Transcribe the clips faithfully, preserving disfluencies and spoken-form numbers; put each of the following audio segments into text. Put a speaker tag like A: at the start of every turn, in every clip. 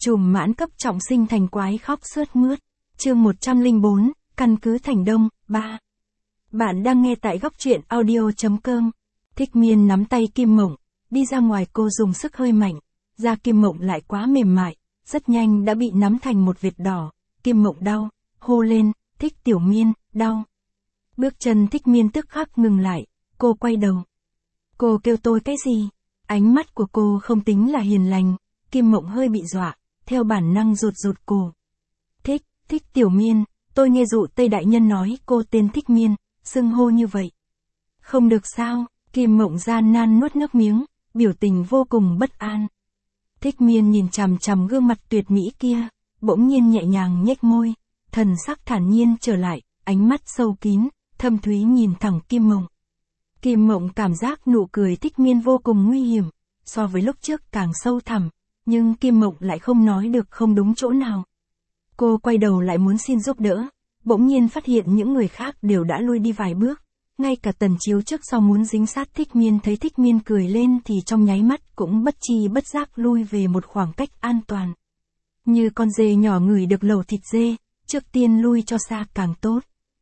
A: Trùm mãn cấp trọng sinh thành quái khóc sướt mướt. Chương một trăm lẻ bốn, căn cứ Thành Đông, ba. Bạn đang nghe tại góc truyện audio.com. Thích Miên nắm tay Kim Mộng, đi ra ngoài. Cô dùng sức hơi mạnh, da Kim Mộng lại quá mềm mại, rất nhanh đã bị nắm thành một vệt đỏ. Kim Mộng đau, hô lên, Thích Tiểu Miên, đau. Bước chân Thích Miên tức khắc ngừng lại, cô quay đầu. Cô kêu tôi cái gì? Ánh mắt của cô không tính là hiền lành. Kim Mộng hơi bị dọa, theo bản năng rụt rụt cổ. Thích, Thích Tiểu Miên, tôi nghe dụ Tây Đại Nhân nói cô tên Thích Miên, xưng hô như vậy. Không được sao? Kim Mộng gian nan nuốt nước miếng, biểu tình vô cùng bất an. Thích Miên nhìn chằm chằm gương mặt tuyệt mỹ kia, bỗng nhiên nhẹ nhàng nhếch môi, thần sắc thản nhiên trở lại, ánh mắt sâu kín, thâm thúy nhìn thẳng Kim Mộng. Kim Mộng cảm giác nụ cười Thích Miên vô cùng nguy hiểm, so với lúc trước càng sâu thẳm, nhưng Kim Mộng lại không nói được không đúng chỗ nào. Cô quay đầu lại muốn xin giúp đỡ, bỗng nhiên phát hiện những người khác đều đã lui đi vài bước, ngay cả Tần Chiếu trước sau muốn dính sát Thích Miên thấy Thích Miên cười lên thì trong nháy mắt cũng bất chi bất giác lui về một khoảng cách an toàn. Như con dê nhỏ ngửi được lẩu thịt dê, trước tiên lui cho xa càng tốt.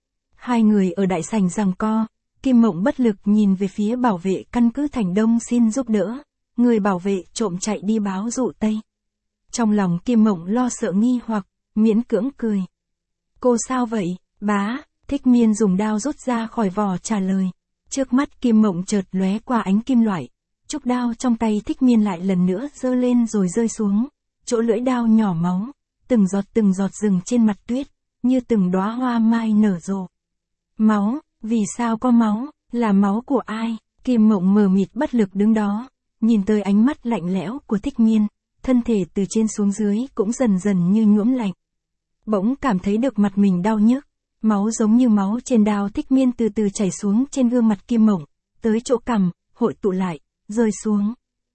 A: Hai người ở đại sảnh giằng co, Kim Mộng bất lực nhìn về phía bảo vệ căn cứ Thành Đông xin giúp đỡ, người bảo vệ trộm chạy đi báo dụ Tây. Trong lòng Kim Mộng lo sợ nghi hoặc, miễn cưỡng cười. Cô sao vậy, bá? Thích Miên dùng đao rút ra khỏi vỏ trả lời. Trước mắt Kim Mộng chợt lóe qua ánh kim loại, trúc đao trong tay Thích Miên lại lần nữa giơ lên rồi rơi xuống, chỗ lưỡi đao nhỏ máu, từng giọt từng giọt rừng trên mặt tuyết, như từng đóa hoa mai nở rộ. Máu, vì sao có máu, là máu của ai? Kim Mộng mờ mịt bất lực đứng đó, nhìn tới ánh mắt lạnh lẽo của Thích Miên, thân thể từ trên xuống dưới cũng dần dần như nhuốm lạnh. Bỗng cảm thấy được mặt mình đau nhức, máu giống như máu trên đao Thích Miên từ từ chảy xuống trên gương mặt Kim Mộng, tới chỗ cằm, hội tụ lại, rơi xuống.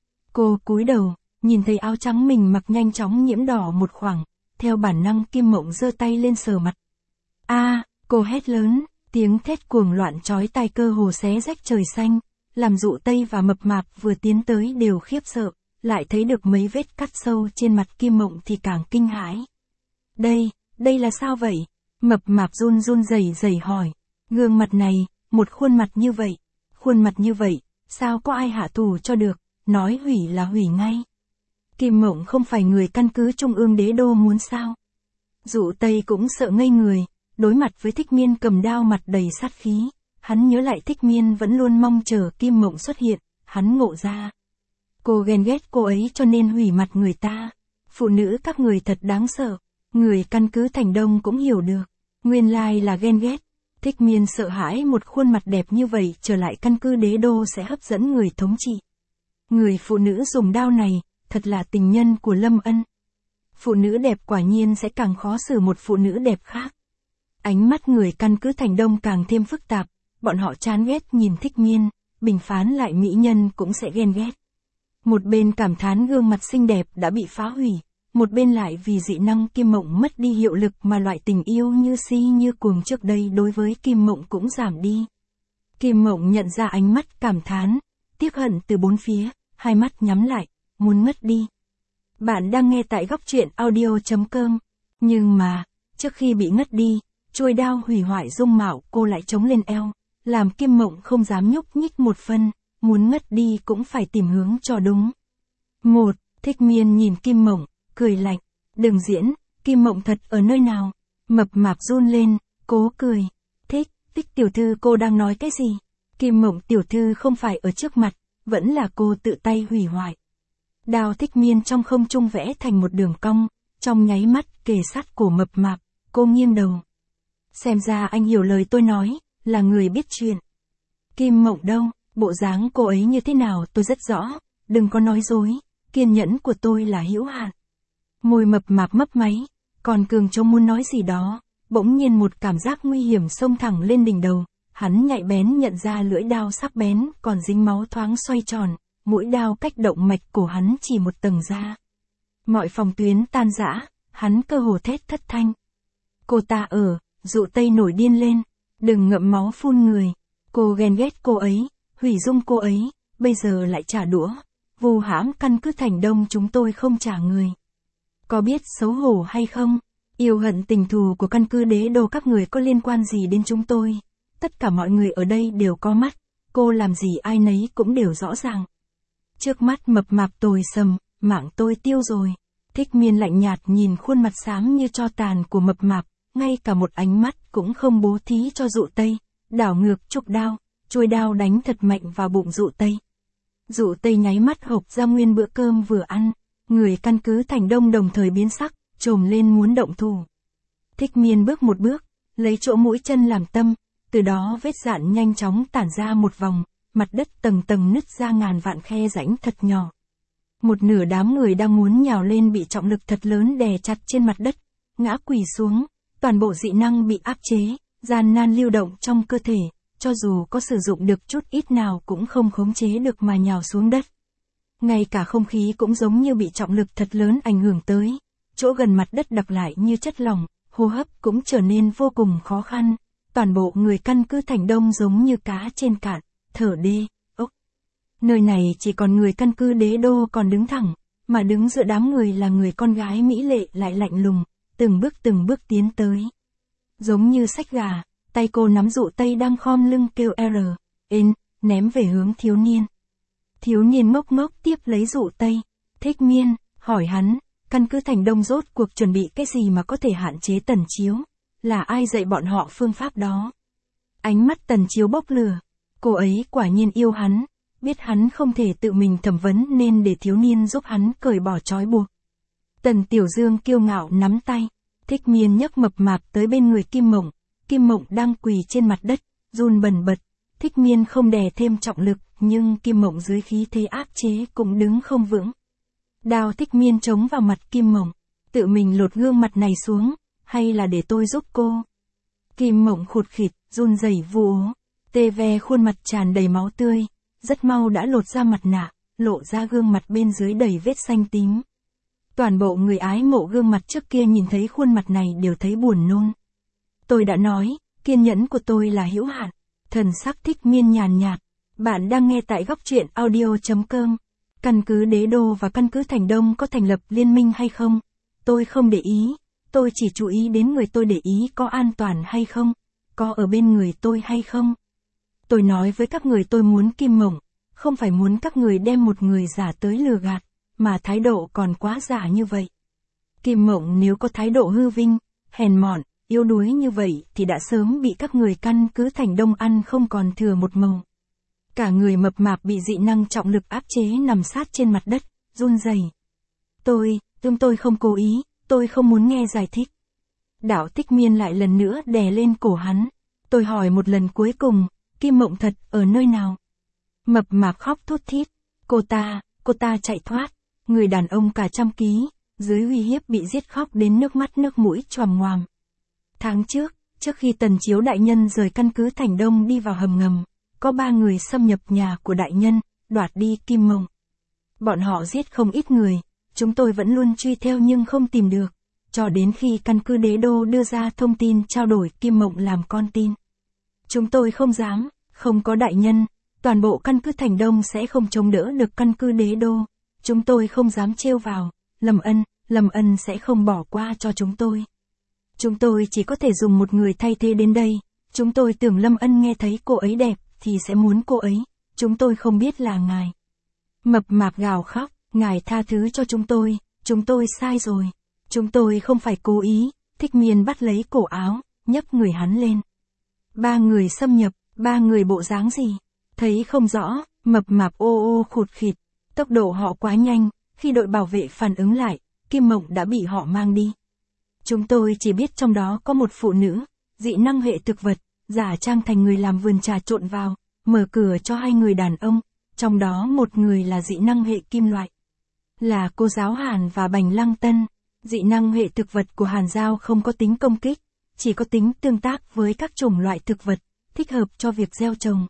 A: Cô cúi đầu, nhìn thấy áo trắng mình mặc nhanh chóng nhiễm đỏ một khoảng, theo bản năng Kim Mộng giơ tay lên sờ mặt. A, à, cô hét lớn, tiếng thét cuồng loạn chói tai cơ hồ xé rách trời xanh, làm dụ Tây và Mập Mạp vừa tiến tới đều khiếp sợ, lại thấy được mấy vết cắt sâu trên mặt Kim Mộng thì càng kinh hãi. Đây, đây là sao vậy? Mập Mạp run run rẩy rẩy hỏi. Gương mặt này, một khuôn mặt như vậy, khuôn mặt như vậy, sao có ai hạ thủ cho được, nói hủy là hủy ngay. Kim Mộng không phải người căn cứ Trung ương Đế Đô muốn sao? Dụ Tây cũng sợ ngây người, đối mặt với Thích Miên cầm đao mặt đầy sát khí, hắn nhớ lại Thích Miên vẫn luôn mong chờ Kim Mộng xuất hiện, hắn ngộ ra. Cô ghen ghét cô ấy cho nên hủy mặt người ta. Phụ nữ các người thật đáng sợ. Người căn cứ Thành Đông cũng hiểu được. Nguyên lai là ghen ghét. Thích Miên sợ hãi một khuôn mặt đẹp như vậy trở lại căn cứ Đế Đô sẽ hấp dẫn người thống trị. Người phụ nữ dùng đao này, thật là tình nhân của Lâm Ân. Phụ nữ đẹp quả nhiên sẽ càng khó xử một phụ nữ đẹp khác. Ánh mắt người căn cứ Thành Đông càng thêm phức tạp, bọn họ chán ghét nhìn Thích Miên, bình phán lại mỹ nhân cũng sẽ ghen ghét. Một bên cảm thán gương mặt xinh đẹp đã bị phá hủy, một bên lại vì dị năng Kim Mộng mất đi hiệu lực mà loại tình yêu như si như cuồng trước đây đối với Kim Mộng cũng giảm đi. Kim Mộng nhận ra ánh mắt cảm thán, tiếc hận từ bốn phía, hai mắt nhắm lại, muốn ngất đi. Bạn đang nghe tại góc truyện audio.com, nhưng mà, trước khi bị ngất đi, chuôi đao hủy hoại dung mạo cô lại chống lên eo, làm Kim Mộng không dám nhúc nhích một phân, muốn ngất đi cũng phải tìm hướng cho đúng. Một, Thích Miên nhìn Kim Mộng, cười lạnh, đừng diễn, Kim Mộng thật ở nơi nào? Mập Mạp run lên, cố cười, Thích, Thích tiểu thư cô đang nói cái gì? Kim Mộng tiểu thư không phải ở trước mặt, vẫn là cô tự tay hủy hoại. Đao Thích Miên trong không trung vẽ thành một đường cong, trong nháy mắt kề sát cổ Mập Mạp, cô nghiêng đầu. Xem ra anh hiểu lời tôi nói, là người biết chuyện. Kim Mộng đâu, bộ dáng cô ấy như thế nào tôi rất rõ, đừng có nói dối, kiên nhẫn của tôi là hữu hạn. Môi Mập Mạp mấp máy, còn Cường Trống muốn nói gì đó, bỗng nhiên một cảm giác nguy hiểm xông thẳng lên đỉnh đầu, hắn nhạy bén nhận ra lưỡi đao sắc bén còn dính máu thoáng xoay tròn, mũi đao cách động mạch cổ hắn chỉ một tầng ra. Mọi phòng tuyến tan rã, hắn cơ hồ thét thất thanh. Cô ta ở, Dụ Tây nổi điên lên, đừng ngậm máu phun người, cô ghen ghét cô ấy, hủy dung cô ấy, bây giờ lại trả đũa, vu hãm căn cứ Thành Đông chúng tôi không trả người. Có biết xấu hổ hay không? Yêu hận tình thù của căn cứ đế đô các người có liên quan gì đến chúng tôi? Tất cả mọi người ở đây đều có mắt, cô làm gì ai nấy cũng đều rõ ràng. Trước mắt mập mạp tối sầm, mạng tôi tiêu rồi. Thích Miên lạnh nhạt nhìn khuôn mặt xám như tro tàn của mập mạp, ngay cả một ánh mắt cũng không bố thí cho Dụ Tây, đảo ngược trục đao, chuôi đao đánh thật mạnh vào bụng Dụ Tây. Dụ Tây nháy mắt hộc ra nguyên bữa cơm vừa ăn, người căn cứ Thành Đông đồng thời biến sắc, trồm lên muốn động thủ. Thích Miên bước một bước, lấy chỗ mũi chân làm tâm, từ đó vết dạn nhanh chóng tản ra một vòng, mặt đất tầng tầng nứt ra ngàn vạn khe rãnh thật nhỏ. Một nửa đám người đang muốn nhào lên bị trọng lực thật lớn đè chặt trên mặt đất, ngã quỳ xuống, toàn bộ dị năng bị áp chế, gian nan lưu động trong cơ thể, cho dù có sử dụng được chút ít nào cũng không khống chế được mà nhào xuống đất. Ngay cả không khí cũng giống như bị trọng lực thật lớn ảnh hưởng tới, chỗ gần mặt đất đặc lại như chất lỏng, hô hấp cũng trở nên vô cùng khó khăn, toàn bộ người căn cứ Thành Đông giống như cá trên cạn, thở đê, ốc. Nơi này chỉ còn người căn cứ đế đô còn đứng thẳng, mà đứng giữa đám người là người con gái mỹ lệ lại lạnh lùng, từng bước từng bước tiến tới. Giống như xách gà, tay cô nắm Dụ Tây đang khom lưng kêu R, N, ném về hướng thiếu niên. Thiếu niên ngốc ngốc tiếp lấy Dụ Tây. Thích Miên, hỏi hắn, căn cứ Thành Đông rốt cuộc chuẩn bị cái gì mà có thể hạn chế Tần Chiếu? Là ai dạy bọn họ phương pháp đó? Ánh mắt Tần Chiếu bốc lửa. Cô ấy quả nhiên yêu hắn, biết hắn không thể tự mình thẩm vấn nên để thiếu niên giúp hắn cởi bỏ trói buộc. Tần Tiểu Dương kiêu ngạo nắm tay. Thích Miên nhấc mập mạp tới bên người Kim Mộng. Kim Mộng đang quỳ trên mặt đất, run bần bật. Thích Miên không đè thêm trọng lực, nhưng Kim Mộng dưới khí thế áp chế cũng đứng không vững. Đao Thích Miên chống vào mặt Kim Mộng. Tự mình lột gương mặt này xuống, hay là để tôi giúp cô? Kim Mộng khụt khịt, run rẩy vu ố. Tê ve khuôn mặt tràn đầy máu tươi, rất mau đã lột ra mặt nạ, lộ ra gương mặt bên dưới đầy vết xanh tím. Toàn bộ người ái mộ gương mặt trước kia nhìn thấy khuôn mặt này đều thấy buồn nôn. Tôi đã nói, kiên nhẫn của tôi là hữu hạn. Thần sắc Thích Miên nhàn nhạt. Bạn đang nghe tại góc truyện audio chấm com. Căn cứ đế đô và căn cứ Thành Đông có thành lập liên minh hay không? Tôi không để ý. Tôi chỉ chú ý đến người tôi để ý có an toàn hay không? Có ở bên người tôi hay không? Tôi nói với các người tôi muốn Kim Mộng, không phải muốn các người đem một người giả tới lừa gạt, mà thái độ còn quá giả như vậy. Kim Mộng nếu có thái độ hư vinh, hèn mọn, yếu đuối như vậy thì đã sớm bị các người căn cứ Thành Đông ăn không còn thừa một màu. Cả người mập mạp bị dị năng trọng lực áp chế nằm sát trên mặt đất, run rẩy. Tôi, tương tôi không cố ý, tôi không muốn nghe giải thích. Đạo Thích Miên lại lần nữa đè lên cổ hắn. Tôi hỏi một lần cuối cùng, Kim Mộng thật ở nơi nào? Mập mạp khóc thút thít. Cô ta, cô ta chạy thoát. Người đàn ông cả trăm ký, dưới uy hiếp bị giết khóc đến nước mắt nước mũi choàm ngoàm. Tháng trước, trước khi Tần Chiếu đại nhân rời căn cứ Thành Đông đi vào hầm ngầm, có ba người xâm nhập nhà của đại nhân, đoạt đi Kim Mộng. Bọn họ giết không ít người, chúng tôi vẫn luôn truy theo nhưng không tìm được, cho đến khi căn cứ đế đô đưa ra thông tin trao đổi Kim Mộng làm con tin. Chúng tôi không dám, không có đại nhân, toàn bộ căn cứ Thành Đông sẽ không chống đỡ được căn cứ đế đô. Chúng tôi không dám trêu vào, Lâm Ân, Lâm Ân sẽ không bỏ qua cho chúng tôi. Chúng tôi chỉ có thể dùng một người thay thế đến đây, chúng tôi tưởng Lâm Ân nghe thấy cô ấy đẹp, thì sẽ muốn cô ấy, chúng tôi không biết là ngài. Mập mạp gào khóc, ngài tha thứ cho chúng tôi, chúng tôi sai rồi, chúng tôi không phải cố ý. Thích Miên bắt lấy cổ áo, nhấc người hắn lên. Ba người xâm nhập, ba người bộ dáng gì? Thấy không rõ, mập mạp ô ô khụt khịt, tốc độ họ quá nhanh, khi đội bảo vệ phản ứng lại, Kim Mộng đã bị họ mang đi. Chúng tôi chỉ biết trong đó có một phụ nữ, dị năng hệ thực vật, giả trang thành người làm vườn trà trộn vào, mở cửa cho hai người đàn ông, trong đó một người là dị năng hệ kim loại. Là cô giáo Hàn và Bành Lăng Tân. Dị năng hệ thực vật của Hàn Giao không có tính công kích, chỉ có tính tương tác với các chủng loại thực vật, thích hợp cho việc gieo trồng.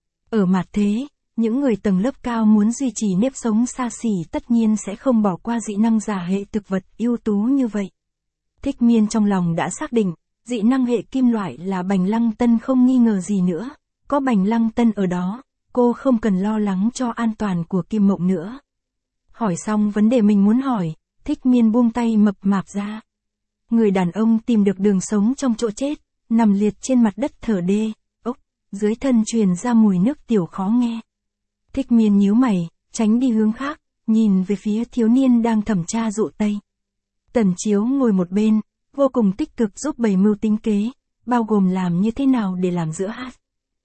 A: Ở mặt thế, những người tầng lớp cao muốn duy trì nếp sống xa xỉ tất nhiên sẽ không bỏ qua dị năng giả hệ thực vật ưu tú như vậy. Thích Miên trong lòng đã xác định, dị năng hệ kim loại là Bành Lăng Tân không nghi ngờ gì nữa, có Bành Lăng Tân ở đó, cô không cần lo lắng cho an toàn của Kim Mộng nữa. Hỏi xong vấn đề mình muốn hỏi, Thích Miên buông tay mập mạp ra. Người đàn ông tìm được đường sống trong chỗ chết, nằm liệt trên mặt đất thở đê, ốc, dưới thân truyền ra mùi nước tiểu khó nghe. Thích Miên nhíu mày, tránh đi hướng khác, nhìn về phía thiếu niên đang thẩm tra dụ tây. Tần Chiếu ngồi một bên, vô cùng tích cực giúp bày mưu tính kế, bao gồm làm như thế nào để làm giữa hát.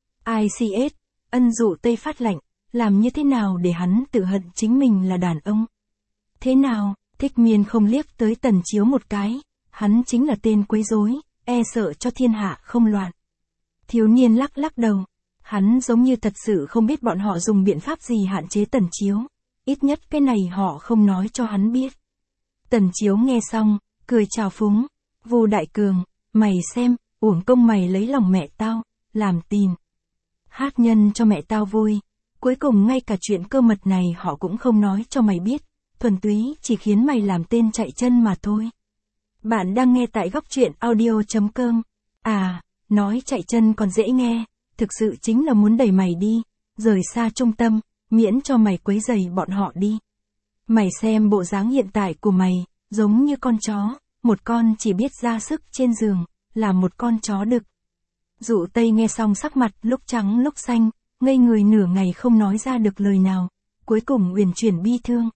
A: i xê ét, ân dụ tây phát lệnh, làm như thế nào để hắn tự hận chính mình là đàn ông. Thế nào, Thích Miên không liếc tới Tần Chiếu một cái, hắn chính là tên quấy rối, e sợ cho thiên hạ không loạn. Thiếu niên lắc lắc đầu, hắn giống như thật sự không biết bọn họ dùng biện pháp gì hạn chế Tần Chiếu, ít nhất cái này họ không nói cho hắn biết. Tần Chiếu nghe xong, cười chào phúng, Vu Đại Cường, mày xem, uổng công mày lấy lòng mẹ tao, làm tin. Hát nhân cho mẹ tao vui, cuối cùng ngay cả chuyện cơ mật này họ cũng không nói cho mày biết, thuần túy chỉ khiến mày làm tên chạy chân mà thôi. Bạn đang nghe tại góc truyện audio chấm com. À, nói chạy chân còn dễ nghe, thực sự chính là muốn đẩy mày đi, rời xa trung tâm, miễn cho mày quấy rầy bọn họ đi. Mày xem bộ dáng hiện tại của mày, giống như con chó, một con chỉ biết ra sức trên giường, là một con chó đực. Dụ Tây nghe xong sắc mặt lúc trắng lúc xanh, ngây người nửa ngày không nói ra được lời nào, cuối cùng uyển chuyển bi thương.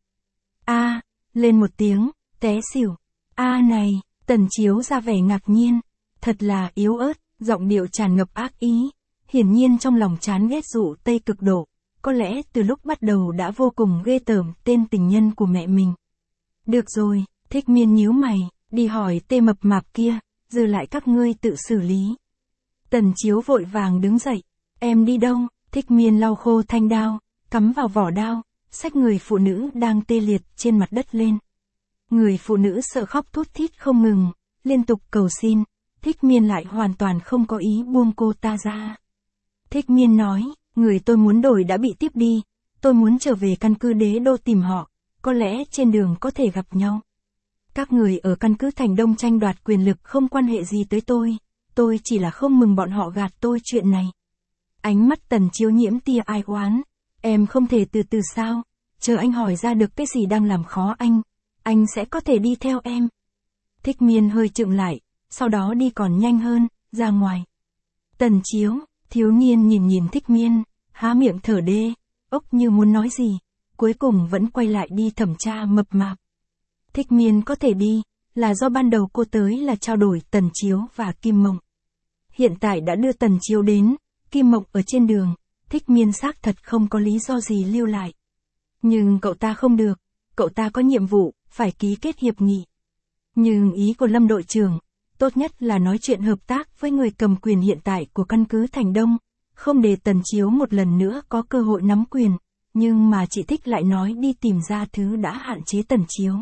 A: A, lên một tiếng, té xỉu. A này, Tần Chiếu ra vẻ ngạc nhiên, thật là yếu ớt, giọng điệu tràn ngập ác ý, hiển nhiên trong lòng chán ghét Dụ Tây cực độ, có lẽ từ lúc bắt đầu đã vô cùng ghê tởm tên tình nhân của mẹ mình. Được rồi, Thích Miên nhíu mày, đi hỏi tên mập mạp kia, dư lại các ngươi tự xử lý. Tần Chiếu vội vàng đứng dậy, em đi đâu? Thích Miên lau khô thanh đao, cắm vào vỏ đao, xách người phụ nữ đang tê liệt trên mặt đất lên. Người phụ nữ sợ khóc thút thít không ngừng, liên tục cầu xin, Thích Miên lại hoàn toàn không có ý buông cô ta ra. Thích Miên nói, người tôi muốn đổi đã bị tiếp đi, tôi muốn trở về căn cứ đế đô tìm họ, có lẽ trên đường có thể gặp nhau. Các người ở căn cứ Thành Đông tranh đoạt quyền lực không quan hệ gì tới tôi, tôi chỉ là không mừng bọn họ gạt tôi chuyện này. Ánh mắt Tần Chiếu nhiễm tia ai oán, em không thể từ từ sao, chờ anh hỏi ra được cái gì đang làm khó anh, anh sẽ có thể đi theo em. Thích Miên hơi chững lại, sau đó đi còn nhanh hơn, ra ngoài. Tần Chiếu, thiếu niên nhìn nhìn Thích Miên, há miệng thở đê, ốc như muốn nói gì, cuối cùng vẫn quay lại đi thẩm tra mập mạp. Thích Miên có thể đi, là do ban đầu cô tới là trao đổi Tần Chiếu và Kim Mộng. Hiện tại đã đưa Tần Chiếu đến, Kim Mộng ở trên đường, Thích Miên xác thật không có lý do gì lưu lại. Nhưng cậu ta không được, cậu ta có nhiệm vụ, phải ký kết hiệp nghị. Nhưng ý của Lâm đội trưởng, tốt nhất là nói chuyện hợp tác với người cầm quyền hiện tại của căn cứ Thành Đông, không để Tần Chiếu một lần nữa có cơ hội nắm quyền, nhưng mà chị Thích lại nói đi tìm ra thứ đã hạn chế Tần Chiếu.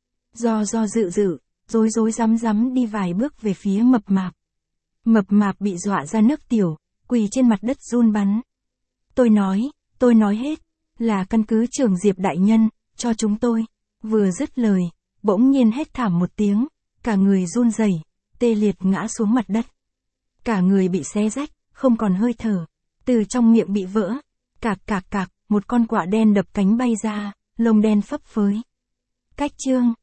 A: Do do dự dự, rối rối rắm rắm đi vài bước về phía mập mạp. Mập mạp bị dọa ra nước tiểu, quỳ trên mặt đất run bắn. Tôi nói, tôi nói hết, là căn cứ trưởng Diệp đại nhân, cho chúng tôi. Vừa dứt lời, bỗng nhiên hét thảm một tiếng, cả người run rẩy, tê liệt ngã xuống mặt đất. Cả người bị xé rách, không còn hơi thở, từ trong miệng bị vỡ, cạc cạc cạc, một con quạ đen đập cánh bay ra, lông đen phấp phới. Cách chương